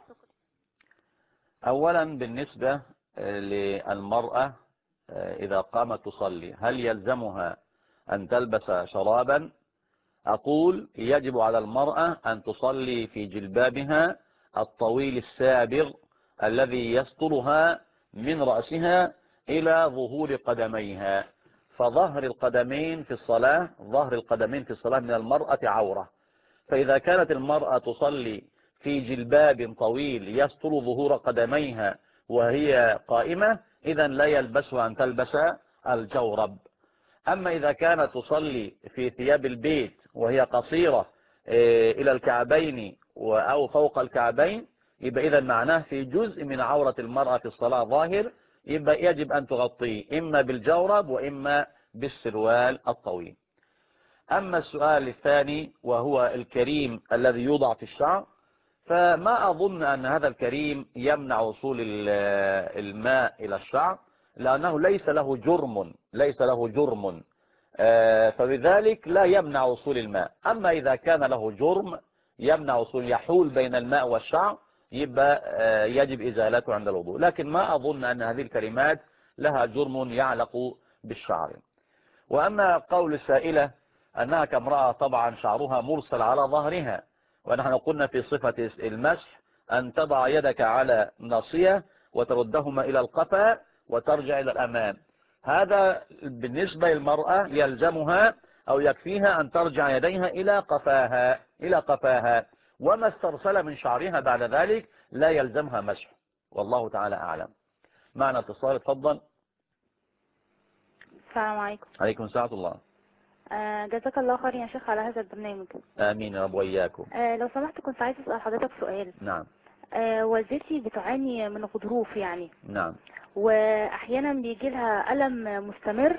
اولا بالنسبة للمرأة اذا قامت تصلي هل يلزمها ان تلبس شرابا؟ اقول يجب على المرأة ان تصلي في جلبابها الطويل السابغ الذي يسترها من رأسها الى ظهور قدميها. فظهر القدمين في الصلاة، ظهر القدمين في الصلاة من المرأة عورة. فإذا كانت المرأة تصلي في جلباب طويل يستر ظهور قدميها وهي قائمة، إذن لا يلبسها أن تلبس الجورب. أما إذا كانت تصلي في ثياب البيت وهي قصيرة إلى الكعبين أو فوق الكعبين، يبقى إذن معناه في جزء من عورة المرأة في الصلاة ظاهر، يبقى يجب أن تغطيه إما بالجورب وإما بالسروال الطويل. أما السؤال الثاني وهو الكريم الذي يوضع في الشعر، فما أظن أن هذا الكريم يمنع وصول الماء إلى الشعر، لأنه ليس له جرم فبذلك لا يمنع وصول الماء. أما إذا كان له جرم يمنع وصول، يحول بين الماء والشعر، يبقى يجب إزالته عند الوضوء. لكن ما أظن أن هذه الكلمات لها جرم يعلق بالشعر. وأما قول السائلة أنها كامرأة طبعا شعرها مرسل على ظهرها، ونحن قلنا في صفة المسح أن تضع يدك على ناصية وتردهما إلى القفا وترجع إلى الأمام. هذا بالنسبة للمرأة يلزمها أو يكفيها أن ترجع يديها إلى قفاها، وما استرسل من شعرها بعد ذلك لا يلزمها مسح، والله تعالى أعلم. معنا اتصال، اتفضل. السلام عليكم. عليكم السلام الله. جزاك الله خير يا شيخ على هذا البرنامج. آمين يا رب وإياكم. لو سمحت كنت عايز أسأل حضرتك سؤال. نعم. والدتي بتعاني من غضروف يعني. نعم. وأحيانا بيجي لها ألم مستمر،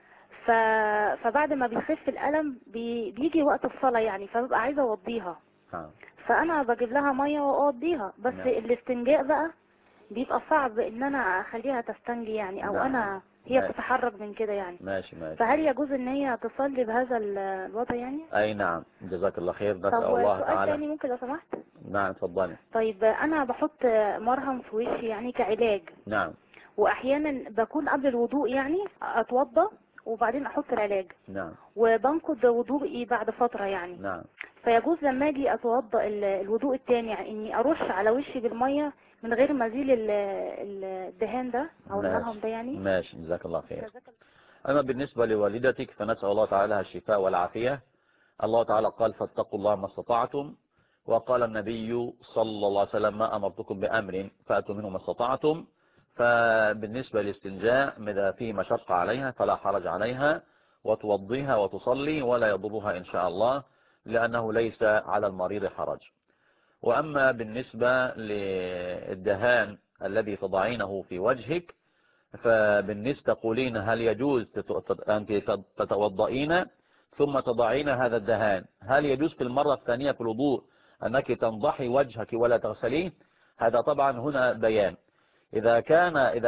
فبعد ما بيخف الألم بيجي وقت الصلاة يعني، فببقى عايزة أوضيها. فأنا بجيب لها مية وأوضيها، بس نعم. الاستنجاء بقى بيبقى صعب إن أنا أخليها تستنجي يعني، أو نعم. هي ماشي. بتتحرك من كده يعني. ماشي. فهل يجوز ان هي تصلي بهذا الوضع يعني؟ اي نعم، جزاك الله خير. نسأل طب الله سؤال تعالى. تاني ممكن لو سمحت؟ نعم اتفضلي. طيب انا بحط مرهم في وشي يعني كعلاج. نعم. واحيانا بكون قبل الوضوء يعني اتوضى وبعدين احط العلاج. نعم. وبنقض وضوئي بعد فترة يعني. نعم. فيجوز لما اجي اتوضى الوضوء التاني يعني اني ارش على وشي بالمية من غير ما ازيل الدهان ده او المرهم ده يعني؟ ماشي، جزاك الله خير. أما بالنسبة لوالدتك فنسأل الله تعالى الشفاء والعافية. الله تعالى قال فاتقوا الله ما استطعتم، وقال النبي صلى الله عليه وسلم ما أمرتكم بأمر فأتوا منه ما استطعتم. فبالنسبة للاستنجاء إذا فيه مشقة عليها فلا حرج عليها، وتوضيها وتصلي ولا يضرها إن شاء الله، لأنه ليس على المريض حرج. وأما بالنسبة للدهان الذي تضعينه في وجهك، فبالنسبة تقولين هل يجوز أنت تتوضئين ثم تضعين هذا الدهان، هل يجوز في المرة الثانية في الوضوء أنك تنضحي وجهك ولا تغسليه؟ هذا طبعا هنا بيان. إذا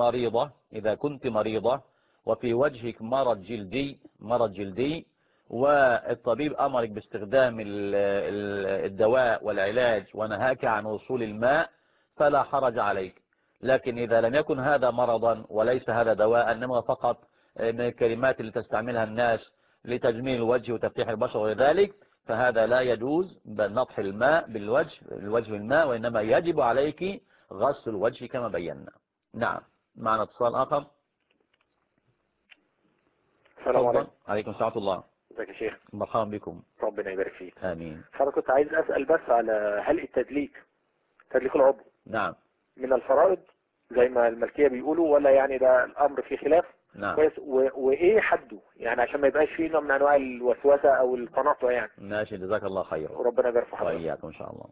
كنت مريضة وفي وجهك مرض جلدي والطبيب أمرك باستخدام الدواء والعلاج ونهاك عن وصول الماء فلا حرج عليك. لكن إذا لم يكن هذا مرضا وليس هذا دواء، إنما فقط من الكلمات اللي تستعملها الناس لتجميل الوجه وتفتيح البشرة وذلك، فهذا لا يجوز نطح الماء بالوجه الماء، وإنما يجب عليك غسل الوجه كما بينا. نعم. معنا اتصال آخر. السلام عليكم. عليكم السلام الله. ازيك يا شيخ؟ مرحبا بكم. ربنا يبارك فيك. آمين. حضرتك كنت عايز أسأل بس على هل التدليك تدليك العضو نعم من الفرائض زي ما الملكية بيقولوا، ولا يعني ده الأمر فيه خلاف؟ نعم. كويس. وإيه حده يعني عشان ما يبقاش فيه نوع من أنواع الوسوسة أو التناطع يعني؟ ماشي، جزاك الله خيرا. وربنا يبارك في حضرتك. وإياكم إن شاء الله.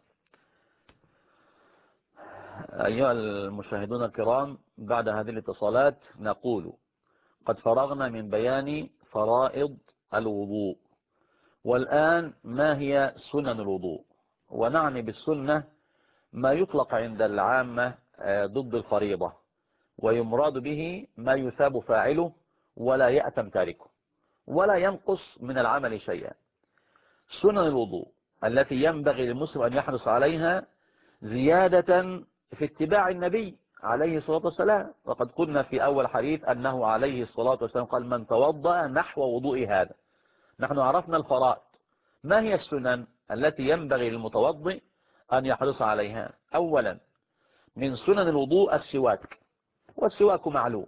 أيها المشاهدون الكرام، بعد هذه الاتصالات نقول قد فرغنا من بيان فرائض الوضوء، والآن ما هي سنن الوضوء؟ ونعني بالسنة ما يطلق عند العامة ضد الفريضة، ويمراد به ما يثاب فاعله ولا يأتم تاركه ولا ينقص من العمل شيئا. سنن الوضوء التي ينبغي للمسلم أن يحرص عليها زيادة في اتباع النبي عليه الصلاة والسلام، وقد قلنا في أول حديث أنه عليه الصلاة والسلام قال من توضأ نحو وضوء هذا. نحن عرفنا الفرائض. ما هي السنن التي ينبغي للمتوضئ أن يحرص عليها؟ أولا من سنن الوضوء السواك، والسواك معلوم.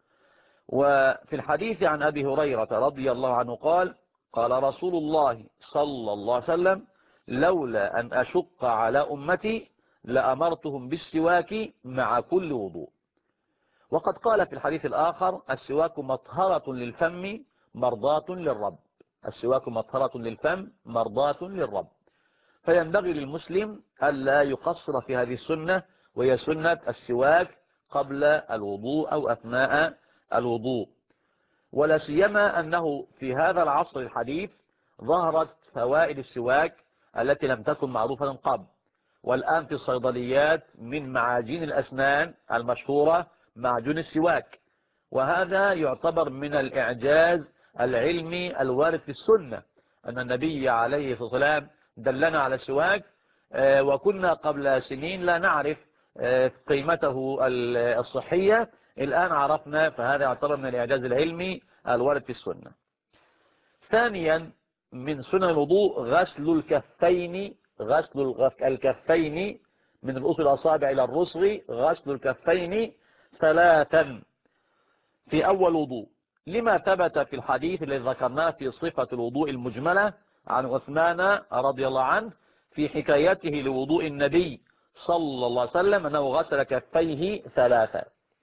وفي الحديث عن أبي هريرة رضي الله عنه قال قال رسول الله صلى الله عليه وسلم لولا أن أشق على أمتي لأمرتهم بالسواك مع كل وضوء. وقد قال في الحديث الآخر السواك مطهرة للفم مرضاة للرب. السواك مطهرة للفم مرضاة للرب. فينبغي للمسلم ألا يقصر في هذه السنة، وهي سنة السواك قبل الوضوء أو أثناء الوضوء. ولا سيما أنه في هذا العصر الحديث ظهرت فوائد السواك التي لم تكن معروفة قبل، والآن في الصيدليات من معاجين الأسنان المشهورة معجون السواك، وهذا يعتبر من الإعجاز العلمي الوارد في السنة، أن النبي عليه الصلاة والسلام دلنا على السواك، وكنا قبل سنين لا نعرف قيمته الصحية، الآن عرفنا، فهذا يعتبر من الإعجاز العلمي الوارد في السنة. ثانيا من سنن الوضوء غسل الكفين، غسل الكفين من رؤوس الأصابع إلى الرسغ، غسل الكفين ثلاثا في أول وضوء، لما ثبت في الحديث الذي ذكرناه في صفة الوضوء المجملة عن عثمان رضي الله عنه في حكايته لوضوء النبي صلى الله عليه وسلم أنه غسل كفيه ثلاثا.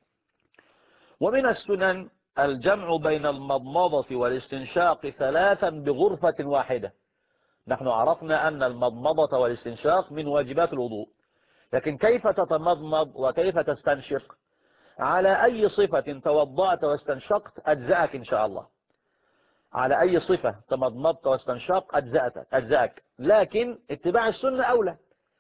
ومن السنن الجمع بين المضمضة والاستنشاق ثلاثا بغرفة واحدة. نحن عرفنا أن المضمضة والاستنشاق من واجبات الوضوء، لكن كيف تتمضمض وكيف تستنشق؟ على أي صفة توضأت واستنشقت أجزأك إن شاء الله، على أي صفة تمضمضت واستنشقت أجزأك، لكن اتباع السنة أولى.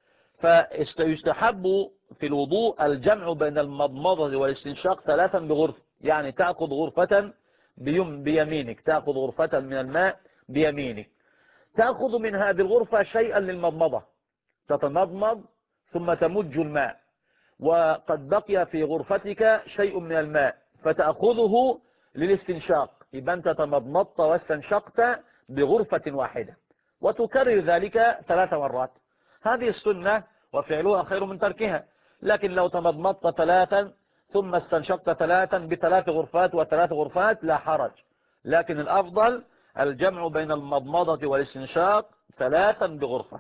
فيستحب في الوضوء الجمع بين المضمضة والاستنشاق ثلاثا بغرفة، يعني تأخذ غرفة بيمينك، تأخذ غرفة من الماء بيمينك، تأخذ من هذه الغرفة شيئا للمضمضة، تتمضمض ثم تمج الماء، وقد بقي في غرفتك شيء من الماء فتأخذه للاستنشاق، يبقى أنت تمضمضت واستنشقت بغرفة واحدة، وتكرر ذلك 3 مرات. هذه السنة وفعلها خير من تركها. لكن لو تمضمضت 3 ثم استنشقت 3 ب3 غرفات و3 غرفات لا حرج، لكن الأفضل الجمع بين المضمضة والاستنشاق 3 بغرفة.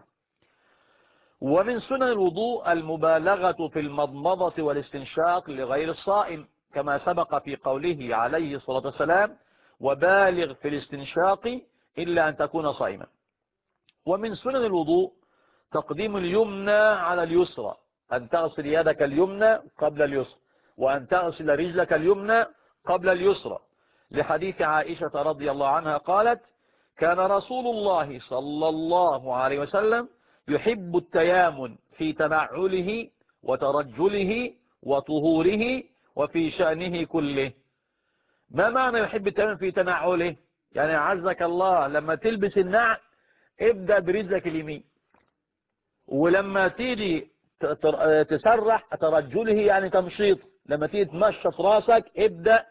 ومن سنن الوضوء المبالغة في المضمضة والاستنشاق لغير الصائم، كما سبق في قوله عليه الصلاة والسلام وبالغ في الاستنشاق إلا أن تكون صائما. ومن سنن الوضوء تقديم اليمنى على اليسرى، أن تغسل يدك اليمنى قبل اليسرى، وأن تغسل رجلك اليمنى قبل اليسرى، لحديث عائشة رضي الله عنها قالت كان رسول الله صلى الله عليه وسلم يحب التيامن في تنعله وترجله وطهوره وفي شأنه كله. ما معنى يحب التيامن في تنعله؟ يعني عزك الله لما تلبس النعل ابدأ برجلك اليمين، ولما تيجي تسرح ترجله يعني تمشيط، لما تيجي تمشط راسك ابدأ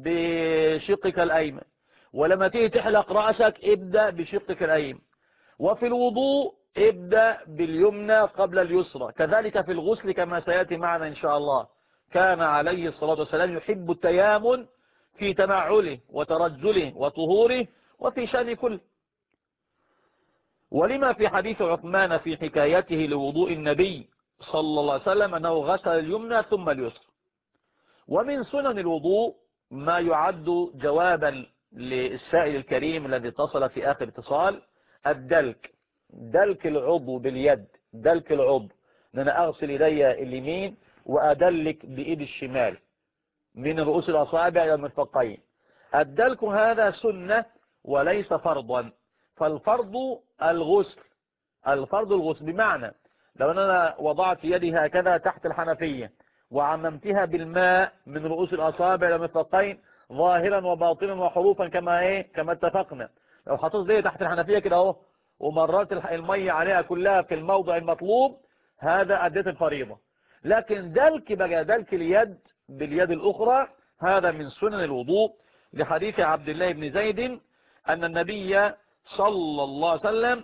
بشقك الأيمن، ولما تيجي تحلق رأسك ابدأ بشقك الأيمن. وفي الوضوء ابدأ باليمنى قبل اليسرى، كذلك في الغسل كما سيأتي معنا إن شاء الله. كان عليه الصلاة والسلام يحب التيامن في تنعله وترجله وطهوره وفي شأن كله. ولما في حديث عثمان في حكايته لوضوء النبي صلى الله عليه وسلم أنه غسل اليمنى ثم اليسرى. ومن سنن الوضوء ما يعد جوابا للسائل الكريم الذي اتصل في آخر اتصال، الدلك. دلك العضو باليد، دلك العضو، ان انا اغسل يدي اليمين وادلك بايد الشمال من رؤوس الاصابع الى المرفقين. الدلك هذا سنة وليس فرضا. فالفرض الغسل، الفرض الغسل، بمعنى لو انا وضعت يدي هكذا تحت الحنفية وعممتها بالماء من رؤوس الاصابع الى المرفقين ظاهرا وباطنا وحروفا كما اتفقنا، لو حطيت يدي تحت الحنفية كده اهو ومررت المية عليها كلها في الموضع المطلوب، هذا أديت الفريضة. لكن دلك بقى، دلك اليد باليد الأخرى، هذا من سنن الوضوء، لحديث عبد الله بن زيد أن النبي صلى الله عليه وسلم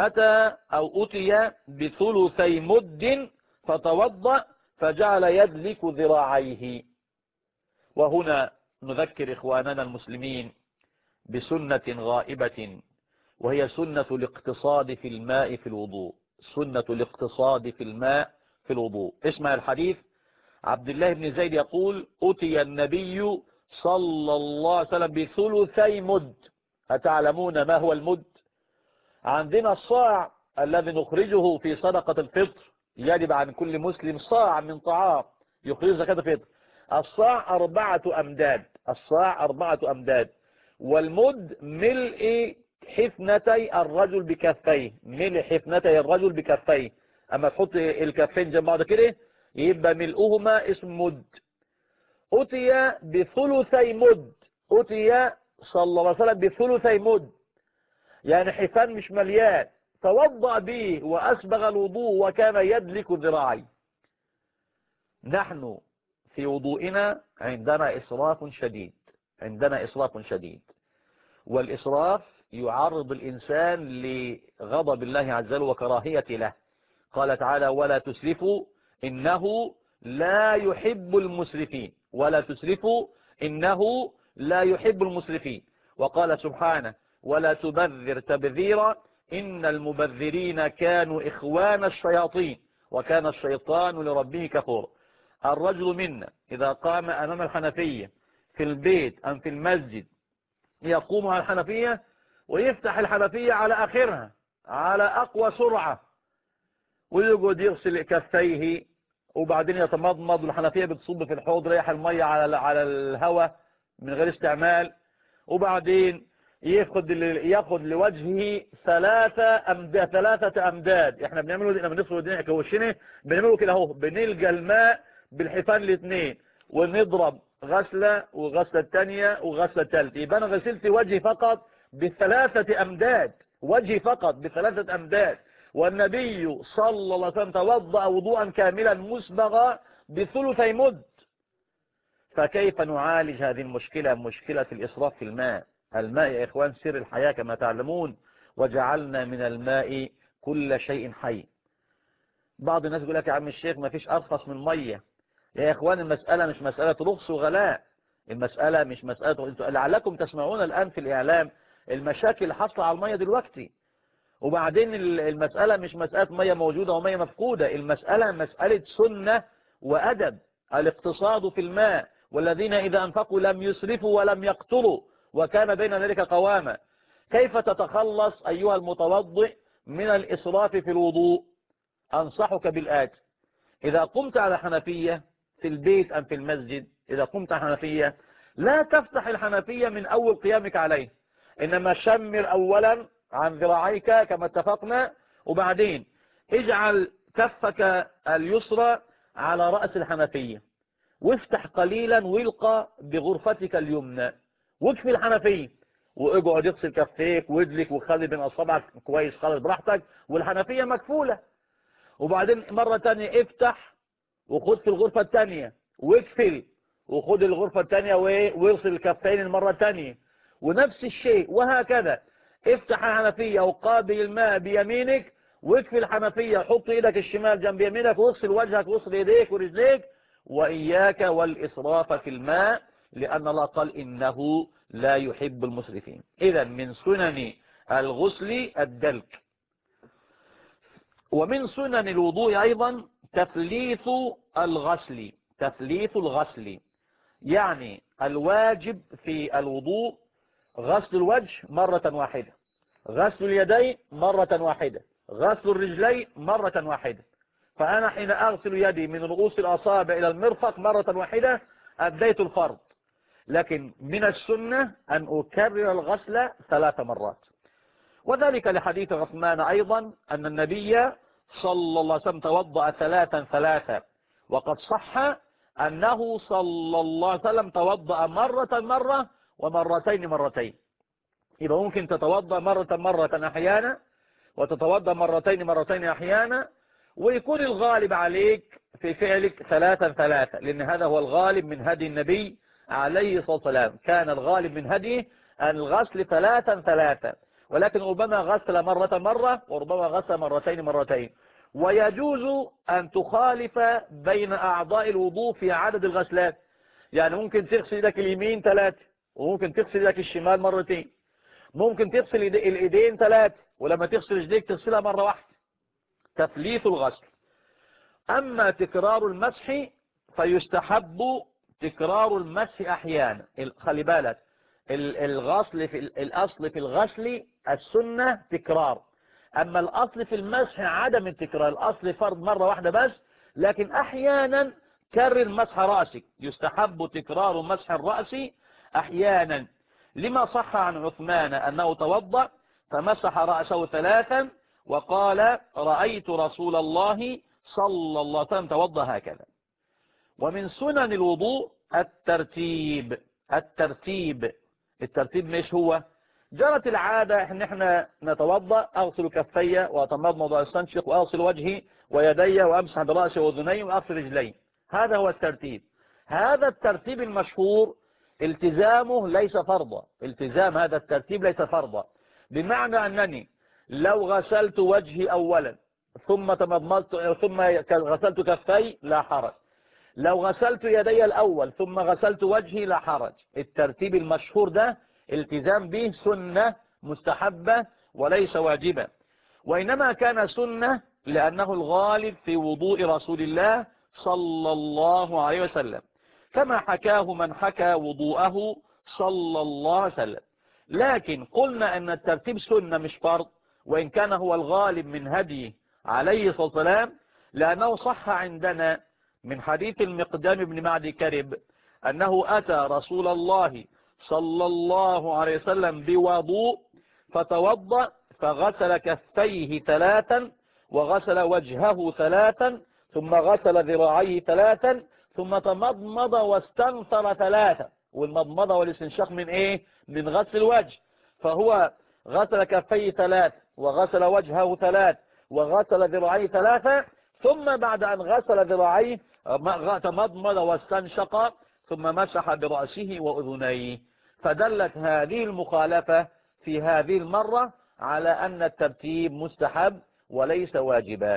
أتي بثلثي مد فتوضأ فجعل يدلك ذراعيه. وهنا نذكر إخواننا المسلمين بسنة غائبة، وهي سنة الاقتصاد في الماء في الوضوء. سنة الاقتصاد في الماء في الوضوء. اسمع الحديث. عبد الله بن زيد يقول أتي النبي صلى الله عليه وسلم بثلثي مد. أتعلمون ما هو المد؟ عندنا الصاع الذي نخرجه في صدقة الفطر، يجب عن كل مسلم صاع من طعام يخرج زكاة الفطر. الصاع 4 أمداد، الصاع 4 أمداد، والمد ملء حفنتي الرجل بكفيه، ملء حفنتي الرجل بكفيه. اما تحط الكفين جنب بعض كده يبقى ملؤهما اسم مد. أتي بثلثي مد، أتي صلى الله عليه وسلم بثلثي مد، يعني حفان مش مليان، توضأ به وأسبغ الوضوء وكان يدلك ذراعي. نحن في وضوئنا عندنا إسراف شديد، عندنا إسراف شديد، والإسراف يعرض الإنسان لغضب الله عز وجل وكراهية له. قال تعالى ولا تسرفوا إنه لا يحب المسرفين، ولا تسرفوا إنه لا يحب المسرفين. وقال سبحانه ولا تبذر تبذيرا إن المبذرين كانوا إخوان الشياطين وكان الشيطان لربه كفورا. الرجل منا إذا قام أمام الحنفية في البيت أم في المسجد يقوم على الحنفية ويفتح الحنفية على آخرها على أقوى سرعة ويقعد يغسل كفيه وبعدين يتمضمض، والحنفية بتصب في الحوض ريح المية على الهواء من غير استعمال، وبعدين ياخد لوجهه 3 أمداد. احنا بنعمله لما بنغسل ودنا كوشنا بنعمله كده اهو، بنلقى الماء بالحفان الاثنين ونضرب غسلة وغسلة الثانية وغسلة الثالثة، يبقى انا غسلت وجهي فقط ب3 أمداد، وجهي فقط ب3 أمداد. والنبي صلى الله عليه وسلم توضأ وضوءا كاملا مسبغا بثلثي مد. فكيف نعالج هذه المشكلة، مشكلة الإسراف في الماء؟ الماء يا إخوان سر الحياة كما تعلمون، وجعلنا من الماء كل شيء حي. بعض الناس يقول لك يا عم الشيخ ما فيش أرخص من مية. يا إخوان المسألة مش مسألة رخص وغلاء، المسألة مش مسألة، لعلكم تسمعون الآن في الإعلام المشاكل اللي حصل على المية دلوقتي. وبعدين المسألة مش مسألة مية موجودة ومية مفقودة، المسألة مسألة سنة وأدب. الاقتصاد في الماء والذين إذا أنفقوا لم يسرفوا ولم يقتروا وكان بين ذلك قواما. كيف تتخلص أيها المتوضئ من الإسراف في الوضوء؟ أنصحك بالآتي. إذا قمت على حنفية في البيت أم في المسجد، إذا قمت على حنفية لا تفتح الحنفية من أول قيامك عليه، إنما شمر أولا عن ذراعيك كما اتفقنا، وبعدين اجعل كفك اليسرى على رأس الحنفية وافتح قليلا والقى بغرفتك اليمنى واكفي الحنفية واقعد اغسل كفيك وادلك وخلي بين أصابعك كويس خالص براحتك والحنفية مكفولة. وبعدين مرة تانية افتح وخد في الغرفة التانية واكفل وخد الغرفة التانية واغسل الكفين المرة التانية، ونفس الشيء وهكذا. افتح الحنفية وقابل الماء بيمينك واكفي الحنفية، حط ايدك الشمال جنب يمينك واغسل وجهك واغسل يديك ورجليك. وإياك والإسراف في الماء لأن الله قال إنه لا يحب المسرفين. إذا من سنن الغسل الدلك. ومن سنن الوضوء أيضا تثليث الغسل. تثليث الغسل يعني الواجب في الوضوء غسل الوجه مرة واحدة، غسل اليدين مرة واحدة، غسل الرجلين مرة واحدة. فأنا حين أغسل يدي من رؤوس الأصابع إلى المرفق مرة واحدة أديت الفرض، لكن من السنة أن أكرر الغسل 3 مرات. وذلك لحديث عثمان أيضا أن النبي صلى الله عليه وسلم توضأ 3 وقد صح أنه صلى الله عليه وسلم توضأ مرة ومرتين. يبقى ممكن تتوضأ مرة أحيانا، وتتوضأ مرتين أحيانا، ويكون الغالب عليك في فعلك 3 لأن هذا هو الغالب من هدي النبي عليه الصلاة والسلام. كان الغالب من هديه الغسل 3 ولكن ربما غسل مرة وربما غسل مرتين. ويجوز أن تخالف بين أعضاء الوضوء في عدد الغسلات، يعني ممكن تغسل يدك اليمين 3 وممكن تغسل يدك الشمال مرتين، ممكن تغسل الإيدين 3 ولما تغسل رجليك تغسلها مرة واحدة. تثليث الغسل. أما تكرار المسح فيستحب تكرار المسح أحيانا. خلي بالك الغسل في الأصل في الغسل السنة تكرار، أما الأصل في المسح عدم التكرار. الأصل فرض مرة واحدة بس، لكن أحيانا كرر مسح رأسك. يستحب تكرار مسح الرأس أحيانا، لما صح عن عثمان أنه توضأ فمسح رأسه 3 وقال رأيت رسول الله صلى الله عليه وسلم توضأ هكذا. ومن سنن الوضوء الترتيب. الترتيب مش هو جرت العادة ان احنا نتوضأ اغسل كفي واتمضمض واستنشق واغسل وجهي ويدي وامسح براسي واذني واغسل رجلي. هذا هو الترتيب. هذا الترتيب المشهور التزامه ليس فرضا. التزام هذا الترتيب ليس فرضا، بمعنى انني لو غسلت وجهي اولا ثم تمضمضت ثم غسلت كفي لا حرج، لو غسلت يدي الأول ثم غسلت وجهي لا حرج. الترتيب المشهور ده التزام به سنة مستحبة وليس واجبا، وإنما كان سنة لأنه الغالب في وضوء رسول الله صلى الله عليه وسلم، كما حكاه من حكى وضوءه صلى الله عليه وسلم. لكن قلنا أن الترتيب سنة مش فرض، وإن كان هو الغالب من هديه عليه الصلاة والسلام، لأنه صح عندنا من حديث المقدام بن معدي كرب أنه أتى رسول الله صلى الله عليه وسلم بوضوء فتوضأ فغسل كفيه 3 وغسل وجهه 3 ثم غسل ذراعيه 3 ثم تمضمض واستنثر 3. والمضمضة والاستنشاق من ايه؟ من غسل الوجه. فهو غسل كفيه 3 وغسل وجهه 3 وغسل ذراعيه 3 ثم بعد أن غسل ذراعيه تمضمض واستنشق ثم مسح برأسه وأذنيه. فدلت هذه المخالفة في هذه المرة على أن الترتيب مستحب وليس واجبا.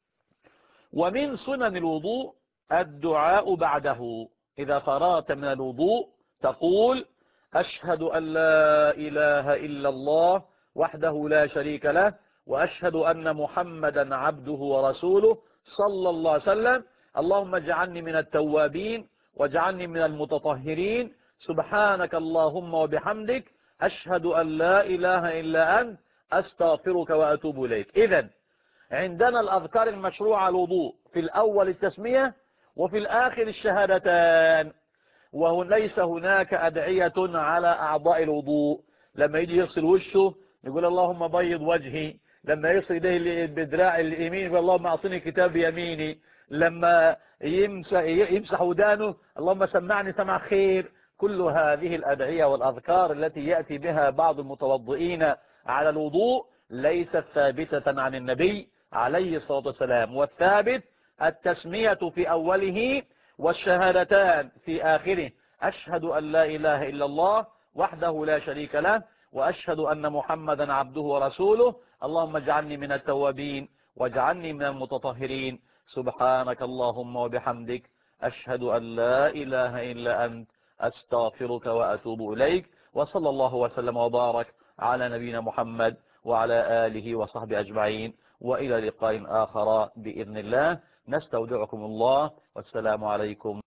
ومن سنن الوضوء الدعاء بعده. إذا فرغت من الوضوء تقول أشهد أن لا إله إلا الله وحده لا شريك له وأشهد أن محمدا عبده ورسوله صلى الله عليه وسلم. اللهم اجعلني من التوابين واجعلني من المتطهرين. سبحانك اللهم وبحمدك أشهد أن لا إله إلا أنت أستغفرك وأتوب إليك. إذن عندنا الأذكار المشروعة الوضوء في الأول التسمية وفي الآخر الشهادتان، وليس هناك أدعية على أعضاء الوضوء. لما يجي يغسل وشه يقول اللهم بيض وجهي، لما يغسل يديه بدراع اليمين يقول اللهم أعطني كتاب يميني، لما يمسح ودانه اللهم سمعني سمع خير. كل هذه الأدعية والأذكار التي يأتي بها بعض المتوضئين على الوضوء ليست ثابتة عن النبي عليه الصلاة والسلام. والثابت التسمية في أوله والشهادتان في آخره. أشهد أن لا إله إلا الله وحده لا شريك له وأشهد أن محمدا عبده ورسوله. اللهم اجعلني من التوابين واجعلني من المتطهرين. سبحانك اللهم وبحمدك أشهد أن لا إله إلا أنت أستغفرك وأتوب إليك. وصلى الله وسلم وبارك على نبينا محمد وعلى آله وصحبه أجمعين، وإلى لقاء آخر بإذن الله. نستودعكم الله، والسلام عليكم